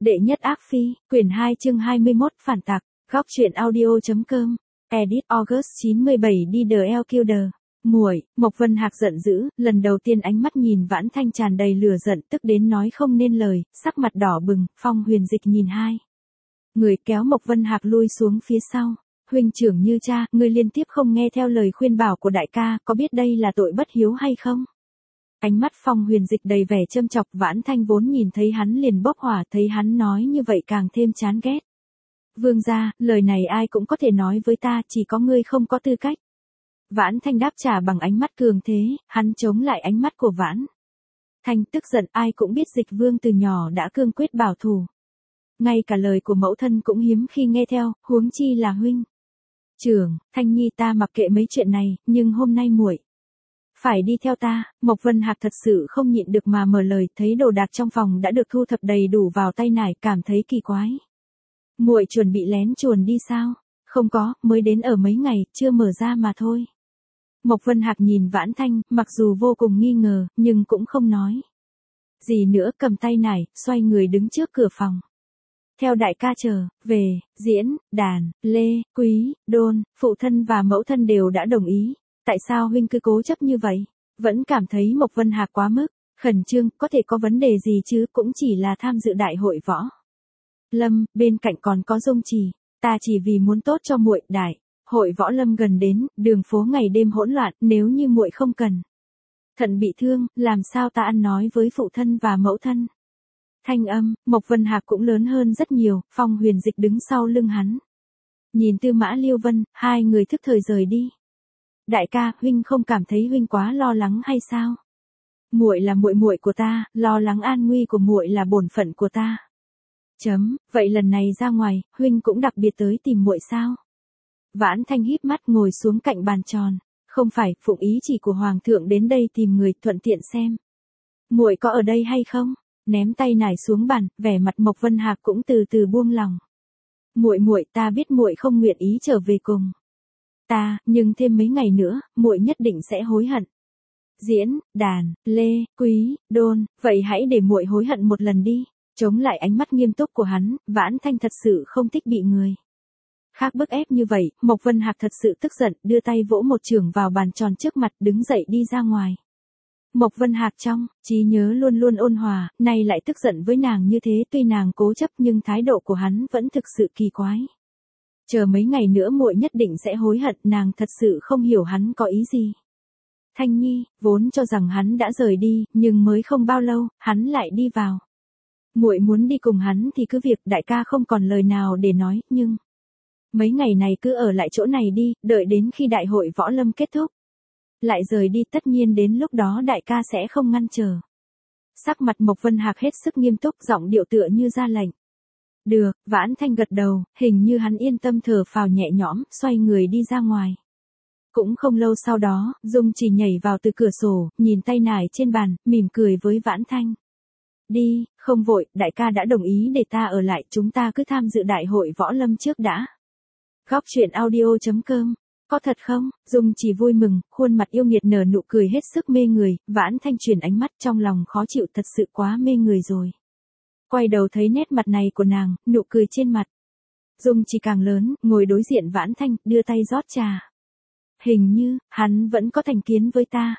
Đệ nhất ác phi, quyển 2 chương 21 phản tặc, góc truyện audio.com, edit August 97 đi The L Killer. Muội, Mộc Vân Hạc giận dữ, lần đầu tiên ánh mắt nhìn Vãn Thanh tràn đầy lửa giận tức đến nói không nên lời, sắc mặt đỏ bừng, Phong Huyền Dịch nhìn hai người kéo Mộc Vân Hạc lui xuống phía sau. Huynh trưởng như cha, ngươi liên tiếp không nghe theo lời khuyên bảo của đại ca, có biết đây là tội bất hiếu hay không? Ánh mắt Phong Huyền Dịch đầy vẻ châm chọc, Vãn Thanh vốn nhìn thấy hắn liền bốc hỏa, thấy hắn nói như vậy càng thêm chán ghét. Vương gia, lời này ai cũng có thể nói với ta, chỉ có ngươi không có tư cách. Vãn Thanh đáp trả bằng ánh mắt cường thế, hắn chống lại ánh mắt của Vãn Thanh tức giận, ai cũng biết Dịch Vương từ nhỏ đã cương quyết bảo thủ. Ngay cả lời của mẫu thân cũng hiếm khi nghe theo, huống chi là huynh trưởng. Thanh nhi ta mặc kệ mấy chuyện này, nhưng hôm nay muội phải đi theo ta. Mộc Vân Hạc thật sự không nhịn được mà mở lời, thấy đồ đạc trong phòng đã được thu thập đầy đủ vào tay nải, cảm thấy kỳ quái. Muội chuẩn bị lén chuồn đi sao? Không có, mới đến ở mấy ngày, chưa mở ra mà thôi. Mộc Vân Hạc nhìn Vãn Thanh, mặc dù vô cùng nghi ngờ, nhưng cũng không nói gì nữa, cầm tay nải, xoay người đứng trước cửa phòng. Theo đại ca trở về, Diễn, Đàn, Lê, Quý, Đôn, phụ thân và mẫu thân đều đã đồng ý. Tại sao huynh cứ cố chấp như vậy? Vẫn cảm thấy Mộc Vân Hạc quá mức khẩn trương, có thể có vấn đề gì chứ, cũng chỉ là tham dự đại hội võ lâm, bên cạnh còn có Dung Trì, ta chỉ vì muốn tốt cho muội. Đại hội võ lâm gần đến, đường phố ngày đêm hỗn loạn, nếu như muội không cần thận bị thương, làm sao ta ăn nói với phụ thân và mẫu thân? Thanh âm Mộc Vân Hạc cũng lớn hơn rất nhiều. Phong Huyền Dịch đứng sau lưng hắn, nhìn Tư Mã Liêu Vân, hai người thức thời rời đi. Đại ca, huynh không cảm thấy huynh quá lo lắng hay sao? Muội là muội muội của ta, lo lắng an nguy của muội là bổn phận của ta. Vậy lần này ra ngoài, huynh cũng đặc biệt tới tìm muội sao? Vãn Thanh híp mắt ngồi xuống cạnh bàn tròn. Không phải, phụng ý chỉ của hoàng thượng đến đây tìm người, thuận tiện xem muội có ở đây hay không. Ném tay nải xuống bàn, vẻ mặt Mộc Vân Hạc cũng từ từ buông lòng. Muội, ta biết muội không nguyện ý trở về cùng ta, nhưng thêm mấy ngày nữa, muội nhất định sẽ hối hận. Diễn, Đàn, Lê, Quý, Đôn, vậy hãy để muội hối hận một lần đi. Chống lại ánh mắt nghiêm túc của hắn, Vãn Thanh thật sự không thích bị người khác bức ép như vậy. Mộc Vân Hạc thật sự tức giận, đưa tay vỗ một chưởng vào bàn tròn trước mặt, đứng dậy đi ra ngoài. Mộc Vân Hạc trong trí nhớ luôn luôn ôn hòa, nay lại tức giận với nàng như thế, tuy nàng cố chấp nhưng thái độ của hắn vẫn thực sự kỳ quái. Chờ mấy ngày nữa muội nhất định sẽ hối hận, nàng thật sự không hiểu hắn có ý gì. Thanh Nhi, vốn cho rằng hắn đã rời đi, nhưng mới không bao lâu, hắn lại đi vào. Muội muốn đi cùng hắn thì cứ việc, đại ca không còn lời nào để nói, nhưng mấy ngày này cứ ở lại chỗ này đi, đợi đến khi đại hội võ lâm kết thúc lại rời đi, tất nhiên đến lúc đó đại ca sẽ không ngăn trở. Sắc mặt Mộc Vân Hạc hết sức nghiêm túc, giọng điệu tựa như ra lệnh. Được, Vãn Thanh gật đầu, hình như hắn yên tâm thở phào nhẹ nhõm, xoay người đi ra ngoài. Cũng không lâu sau đó, Dung Trì nhảy vào từ cửa sổ, nhìn tay nải trên bàn, mỉm cười với Vãn Thanh. Đi, không vội, đại ca đã đồng ý để ta ở lại, chúng ta cứ tham dự đại hội võ lâm trước đã. Góc truyện audio.com. Có thật không? Dung Trì vui mừng, khuôn mặt yêu nghiệt nở nụ cười hết sức mê người. Vãn Thanh chuyển ánh mắt, trong lòng khó chịu, thật sự quá mê người rồi. Quay đầu thấy nét mặt này của nàng, nụ cười trên mặt Dung Trì càng lớn, ngồi đối diện Vãn Thanh, đưa tay rót trà. Hình như hắn vẫn có thành kiến với ta.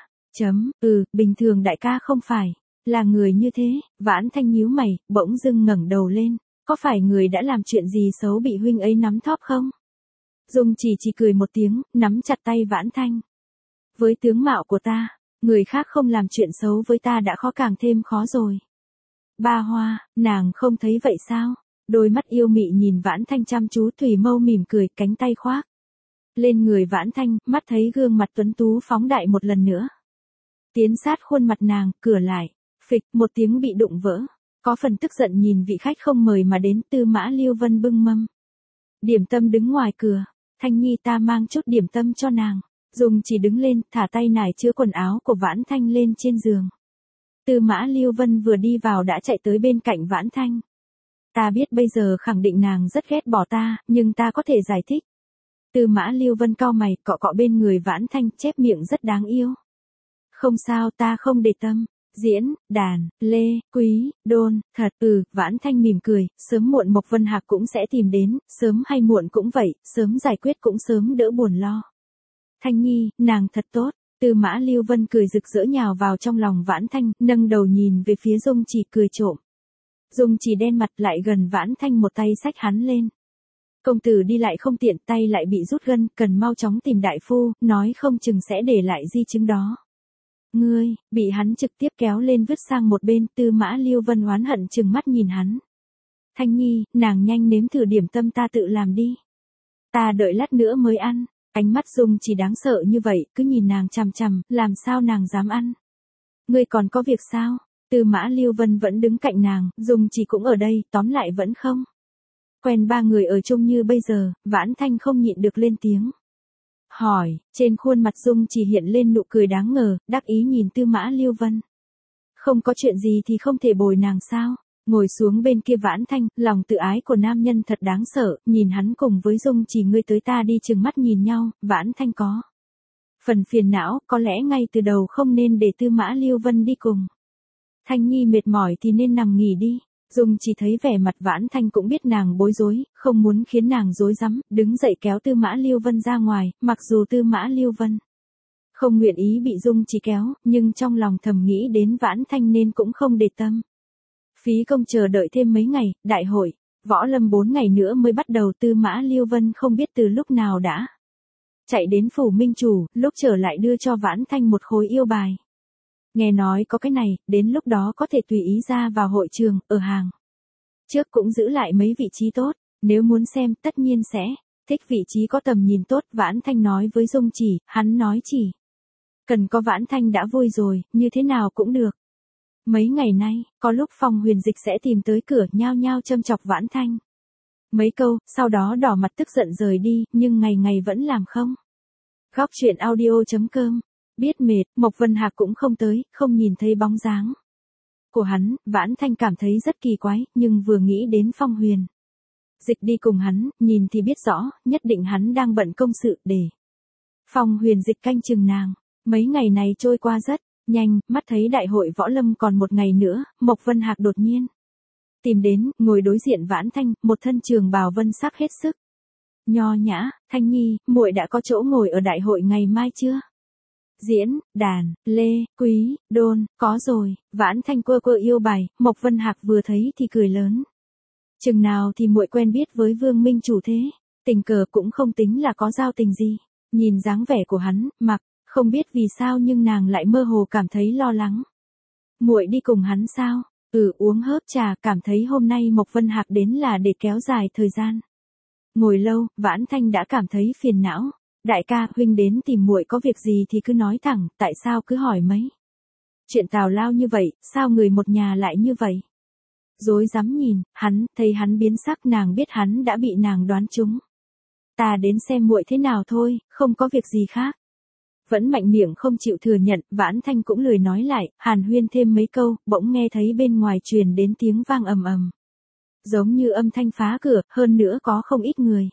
Bình thường đại ca không phải là người như thế. Vãn Thanh nhíu mày, bỗng dưng ngẩng đầu lên. Có phải người đã làm chuyện gì xấu bị huynh ấy nắm thóp không? Dung Trì chỉ cười một tiếng, nắm chặt tay Vãn Thanh. Với tướng mạo của ta, người khác không làm chuyện xấu với ta đã khó, càng thêm khó rồi. Ba Hoa, nàng không thấy vậy sao? Đôi mắt yêu mị nhìn Vãn Thanh chăm chú, thủy mâu mỉm cười, cánh tay khoác lên người Vãn Thanh, mắt thấy gương mặt tuấn tú phóng đại một lần nữa. Tiến sát khuôn mặt nàng, cửa lại, phịch, một tiếng bị đụng vỡ. Có phần tức giận nhìn vị khách không mời mà đến. Tư Mã Liêu Vân bưng mâm điểm tâm đứng ngoài cửa. Thanh Nhi, ta mang chút điểm tâm cho nàng. Dung chỉ đứng lên, thả tay nải chứa quần áo của Vãn Thanh lên trên giường. Tư Mã Liêu Vân vừa đi vào đã chạy tới bên cạnh Vãn Thanh. Ta biết bây giờ khẳng định nàng rất ghét bỏ ta, nhưng ta có thể giải thích. Tư Mã Liêu Vân cau mày, cọ cọ bên người Vãn Thanh, chép miệng rất đáng yêu. Không sao, ta không để tâm. Diễn, đàn, lê, quý, đôn, thật, Vãn Thanh mỉm cười, sớm muộn Mộc Vân Hạc cũng sẽ tìm đến, sớm hay muộn cũng vậy, sớm giải quyết cũng sớm đỡ buồn lo. Thanh Nhi, nàng thật tốt. Tư Mã Lưu Vân cười rực rỡ nhào vào trong lòng Vãn Thanh, nâng đầu nhìn về phía Dung Chỉ cười trộm. Dung Chỉ đen mặt lại gần Vãn Thanh một tay xách hắn lên. Công tử đi lại không tiện, tay lại bị rút gân, cần mau chóng tìm đại phu, nói không chừng sẽ để lại di chứng đó. Ngươi, bị hắn trực tiếp kéo lên vứt sang một bên, Tư Mã Lưu Vân oán hận trừng mắt nhìn hắn. Thanh Nhi, nàng nhanh nếm thử điểm tâm ta tự làm đi. Ta đợi lát nữa mới ăn. Ánh mắt Dung Chỉ đáng sợ như vậy, cứ nhìn nàng chằm chằm, làm sao nàng dám ăn. Ngươi còn có việc sao? Tư Mã Lưu Vân vẫn đứng cạnh nàng, Dung Chỉ cũng ở đây, tóm lại vẫn không. Quen ba người ở chung như bây giờ, Vãn Thanh không nhịn được lên tiếng. Hỏi, trên khuôn mặt Dung Chỉ hiện lên nụ cười đáng ngờ, đắc ý nhìn Tư Mã Lưu Vân. Không có chuyện gì thì không thể bồi nàng sao? Ngồi xuống bên kia Vãn Thanh, lòng tự ái của nam nhân thật đáng sợ, nhìn hắn cùng với Dung Chỉ ngươi tới ta đi chừng mắt nhìn nhau, Vãn Thanh có phần phiền não, có lẽ ngay từ đầu không nên để Tư Mã Lưu Vân đi cùng. Thanh Nhi mệt mỏi thì nên nằm nghỉ đi. Dung Chỉ thấy vẻ mặt Vãn Thanh cũng biết nàng bối rối, không muốn khiến nàng rối rắm, đứng dậy kéo Tư Mã Lưu Vân ra ngoài, mặc dù Tư Mã Lưu Vân không nguyện ý bị Dung Chỉ kéo, nhưng trong lòng thầm nghĩ đến Vãn Thanh nên cũng không để tâm. Phí công chờ đợi thêm mấy ngày, đại hội, võ lâm 4 ngày nữa mới bắt đầu. Tư Mã Lưu Vân không biết từ lúc nào đã chạy đến phủ minh chủ, lúc trở lại đưa cho Vãn Thanh một khối yêu bài. Nghe nói có cái này, đến lúc đó có thể tùy ý ra vào hội trường, ở hàng trước cũng giữ lại mấy vị trí tốt, nếu muốn xem tất nhiên sẽ thích vị trí có tầm nhìn tốt. Vãn Thanh nói với Dung Chỉ, hắn nói chỉ cần có Vãn Thanh đã vui rồi, như thế nào cũng được. Mấy ngày nay, có lúc Phong Huyền Dịch sẽ tìm tới cửa nhao nhao châm chọc Vãn Thanh. Mấy câu, sau đó đỏ mặt tức giận rời đi, nhưng ngày ngày vẫn làm không. Góc truyện audio.com. Biết mệt, Mộc Vân Hạc cũng không tới, không nhìn thấy bóng dáng của hắn, Vãn Thanh cảm thấy rất kỳ quái, nhưng vừa nghĩ đến Phong Huyền Dịch đi cùng hắn, nhìn thì biết rõ, nhất định hắn đang bận công sự để Phong Huyền Dịch canh chừng nàng. Mấy ngày này trôi qua rất nhanh, mắt thấy đại hội võ lâm còn một ngày nữa, Mộc Vân Hạc đột nhiên tìm đến, ngồi đối diện Vãn Thanh, một thân trường bào vân sắc hết sức nho nhã. Thanh Nhi, muội đã có chỗ ngồi ở đại hội ngày mai chưa? Diễn, đàn, lê, quý, đôn, có rồi. Vãn Thanh quơ quơ yêu bài, Mộc Vân Hạc vừa thấy thì cười lớn. Chừng nào thì muội quen biết với Vương Minh chủ thế? Tình cờ cũng không tính là có giao tình gì. Nhìn dáng vẻ của hắn, mặc không biết vì sao nhưng nàng lại mơ hồ cảm thấy lo lắng. Muội đi cùng hắn sao? Uống hớp trà, cảm thấy hôm nay Mộc Vân Hạc đến là để kéo dài thời gian. Ngồi lâu, Vãn Thanh đã cảm thấy phiền não. Đại ca, huynh đến tìm muội có việc gì thì cứ nói thẳng, tại sao cứ hỏi mấy chuyện tào lao như vậy, sao người một nhà lại như vậy? Dối dám nhìn, hắn, thấy hắn biến sắc, nàng biết hắn đã bị nàng đoán trúng. Ta đến xem muội thế nào thôi, không có việc gì khác. Vẫn mạnh miệng không chịu thừa nhận, Vãn Thanh cũng lười nói lại, hàn huyên thêm mấy câu, bỗng nghe thấy bên ngoài truyền đến tiếng vang ầm ầm. Giống như âm thanh phá cửa, hơn nữa có không ít người.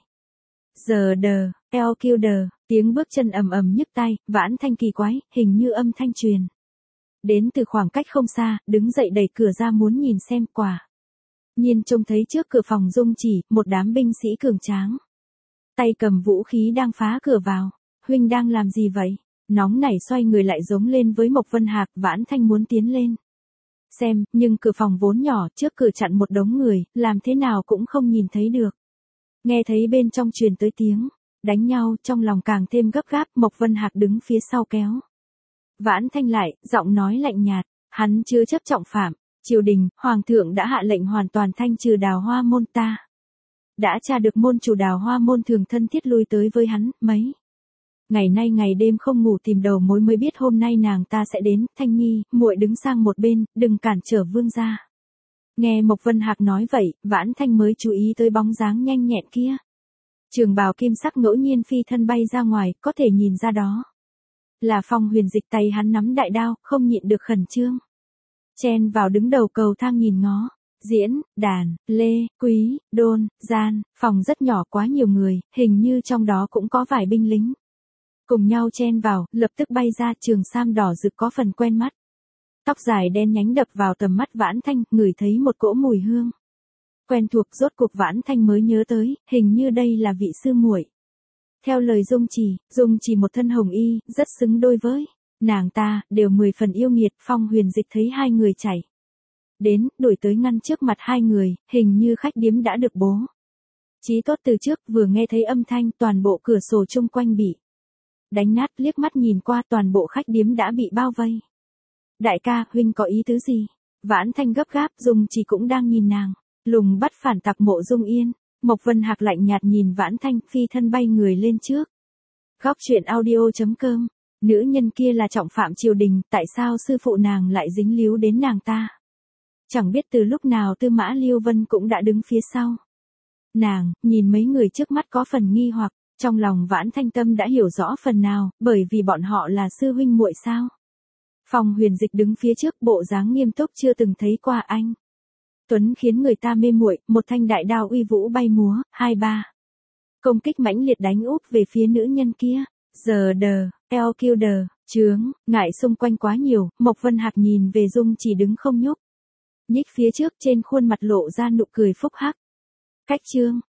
Giờ đờ, eo kêu đờ, tiếng bước chân ầm ầm nhức tai, Vãn Thanh kỳ quái, hình như âm thanh truyền đến từ khoảng cách không xa, đứng dậy đẩy cửa ra muốn nhìn xem, quả nhiên trông thấy trước cửa phòng Dung Chỉ, một đám binh sĩ cường tráng, tay cầm vũ khí đang phá cửa vào. Huynh đang làm gì vậy? Nóng nảy xoay người lại giống lên với Mộc Vân Hạc. Vãn Thanh muốn tiến lên xem, nhưng cửa phòng vốn nhỏ, trước cửa chặn một đống người, làm thế nào cũng không nhìn thấy được. Nghe thấy bên trong truyền tới tiếng đánh nhau, trong lòng càng thêm gấp gáp. Mộc Vân Hạc đứng phía sau kéo Vãn Thanh lại, giọng nói lạnh nhạt, hắn chưa chấp trọng phạm triều đình, hoàng thượng đã hạ lệnh hoàn toàn thanh trừ Đào Hoa môn, ta đã tra được môn chủ Đào Hoa môn thường thân thiết lui tới với hắn mấy ngày nay, ngày đêm không ngủ tìm đầu mối, mới biết hôm nay nàng ta sẽ đến. Thanh Nhi, muội đứng sang một bên, đừng cản trở vương gia. Nghe Mộc Vân Hạc nói vậy, Vãn Thanh mới chú ý tới bóng dáng nhanh nhẹn kia. Trường bào kim sắc ngẫu nhiên phi thân bay ra ngoài, có thể nhìn ra đó là Phong Huyền Dịch, tay hắn nắm đại đao, không nhịn được khẩn trương chen vào đứng đầu cầu thang nhìn ngó. Diễn, đàn, lê, quý, đôn, gian, phòng rất nhỏ, quá nhiều người, hình như trong đó cũng có vài binh lính cùng nhau chen vào, lập tức bay ra. Trường sam đỏ rực có phần quen mắt. Tóc dài đen nhánh đập vào tầm mắt Vãn Thanh, ngửi thấy một cỗ mùi hương quen thuộc, rốt cuộc Vãn Thanh mới nhớ tới, hình như đây là vị sư muội. Theo lời Dung Trì một thân hồng y, rất xứng đôi với nàng ta, đều 10 phần yêu nghiệt. Phong Huyền Dịch thấy hai người chạy đến, đuổi tới ngăn trước mặt hai người, hình như khách điếm đã được bố trí tốt từ trước, vừa nghe thấy âm thanh, toàn bộ cửa sổ chung quanh bị đánh nát, liếc mắt nhìn qua, toàn bộ khách điếm đã bị bao vây. Đại ca, huynh có ý tứ gì? Vãn Thanh gấp gáp, Dung Trì cũng đang nhìn nàng. Lùng bắt phản tặc Mộ Dung Yên. Mộc Vân Hạc lạnh nhạt nhìn Vãn Thanh, phi thân bay người lên trước. Góc truyện audio.com. Nữ nhân kia là trọng phạm triều đình, tại sao sư phụ nàng lại dính líu đến nàng ta? Chẳng biết từ lúc nào Tư Mã Liêu Vân cũng đã đứng phía sau nàng, nhìn mấy người trước mắt có phần nghi hoặc, trong lòng Vãn Thanh tâm đã hiểu rõ phần nào, bởi vì bọn họ là sư huynh muội sao? Phong Huyền Dịch đứng phía trước, bộ dáng nghiêm túc chưa từng thấy qua anh tuấn khiến người ta mê muội, một thanh đại đao uy vũ bay múa, 2-3 công kích mãnh liệt đánh úp về phía nữ nhân kia. Giờ đờ, eo kiêu đờ, chướng, ngại xung quanh quá nhiều, Mộc Vân Hạc nhìn về Dung chỉ đứng không nhúc nhích phía trước, trên khuôn mặt lộ ra nụ cười phúc hắc. Cách chương